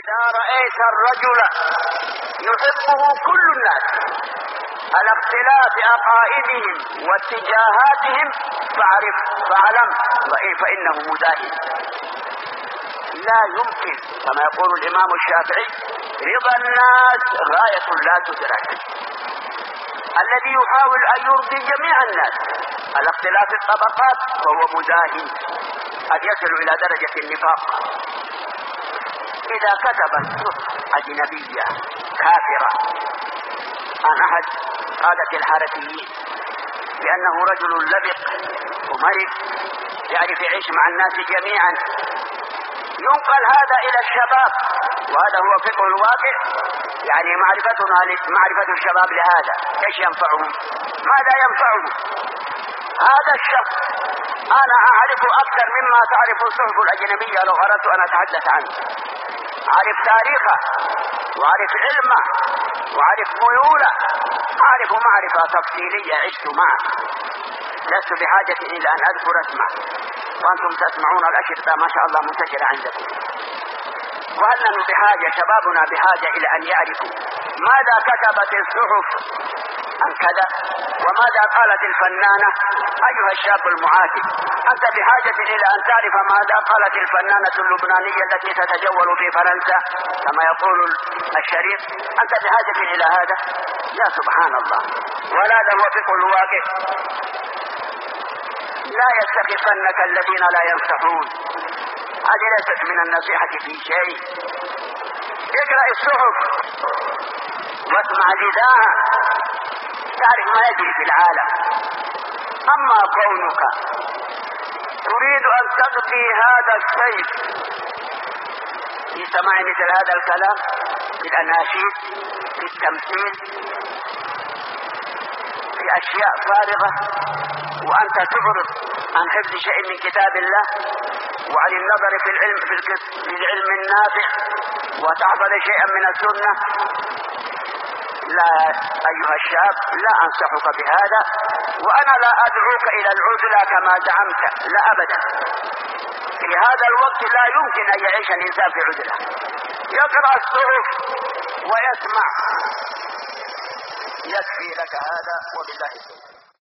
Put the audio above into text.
إذا رأيت الرجل يحبه كل الناس على اختلاف عقائدهم واتجاهاتهم فاعلم فإنه مداهن. لا يمكن كما يقول الإمام الشافعي رضا الناس غاية لا تدرك. الذي يحاول أن يرضي جميع الناس على اختلاف الطبقات فهو مداهن قد يصل إلى درجة النفاق. إذا كتبت أجنبية كافرة عن أحد قادة الحركيين بأنه رجل لبق ومرض يعرف يعيش مع الناس جميعا، ينقل هذا إلى الشباب، وهذا هو فقه الواقع. يعني معرفة الشباب لهذا ايش ينفعهم؟ ماذا ينفعهم؟ هذا الشخص أنا أعرف أكثر مما تعرف الصحف الأجنبية لو أردت أن أتحدث عنه. أعرف تاريخه وأعرف علمه وأعرف ميوله، أعرف معرفة تفصيلية عشت معه، لست بحاجة إلى أن أذكر اسمه، وأنتم تسمعون الأشرطة ما شاء الله منتشرة عندكم. وهل نحن بحاجة، شبابنا بحاجة إلى أن يعرفوا ماذا كتبت الصحف عن كذا وماذا قالت الفنانة؟ أيها الشاب المعاكس، أنت بحاجة إلى أن تعرف ماذا قالت الفنانة اللبنانية التي تتجول في فرنسا كما يقول الشريف؟ أنت بحاجة إلى هذا؟ يا سبحان الله. ولا هو فقه الواقع. لا يستخفنك الذين لا ينصحون، هذه ليست من النصيحة في شيء. اقرأ الصحف واسمع الإذاعة تعرف ما يجري في العالم. أما كونك تريد أن تقضي هذا السيف في سماع مثل هذا الكلام في الأناشيد في التمثيل في أشياء فارغة، وأنت تعرض عن حفظ شيء من كتاب الله وعن النظر في العلم النافع وتحفظ شيئا من السنة، لا أيها الشاب لا أنصحك بهذا، وأنا لا أدعوك إلى العزلة كما زعمت، لا أبدا. في هذا الوقت لا يمكن أن يعيش الإنسان في عزلة، يقرأ الصحف ويسمع، يكفي لك هذا وبالله التوفيق.